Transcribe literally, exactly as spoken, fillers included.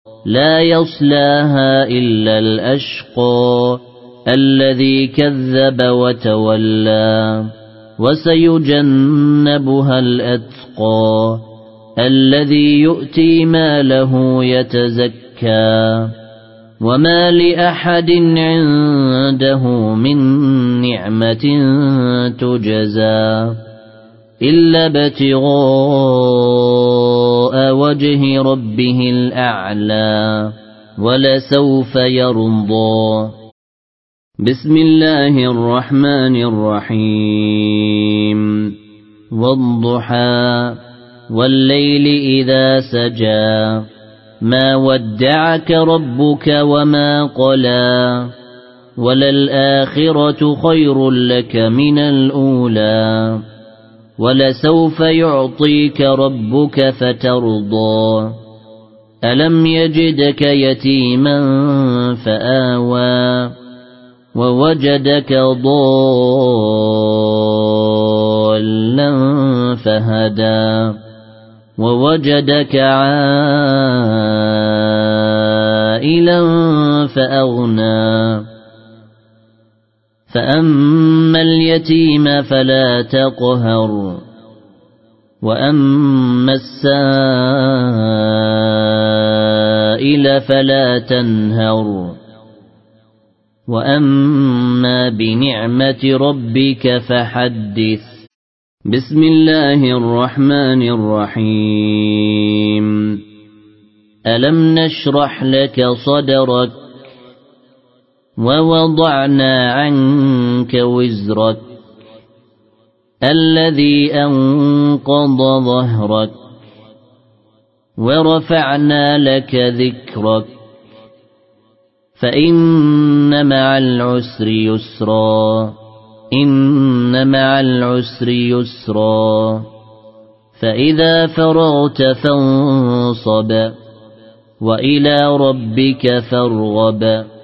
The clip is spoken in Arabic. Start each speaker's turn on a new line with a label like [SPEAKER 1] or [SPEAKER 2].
[SPEAKER 1] لا يصلاها إلا الأشقى الذي كذب وتولى وسيجنبها الأتقى الذي يؤتي ماله يتزكى وما لأحد عنده من نعمة تجزى إلا ابتغاء وجه ربه الأعلى ولسوف يرضى. بسم الله الرحمن الرحيم والضحى والليل إذا سجى ما ودعك ربك وما قلى وللآخرة خير لك من الأولى ولسوف يعطيك ربك فترضى ألم يجدك يتيما فآوى ووجدك ضالا فهدى ووجدك عائلا فأغنى فأما اليتيم فلا تقهر وأما السائل فلا تنهر وأما بنعمة ربك فحدث. بسم الله الرحمن الرحيم ألم نشرح لك صدرك ووضعنا عنك وزرك الذي أنقض ظهرك ورفعنا لك ذكرك فإن مع العسر يسرا إن مع العسر يسرا فإذا فرغت فانصب وإلى ربك فارغب.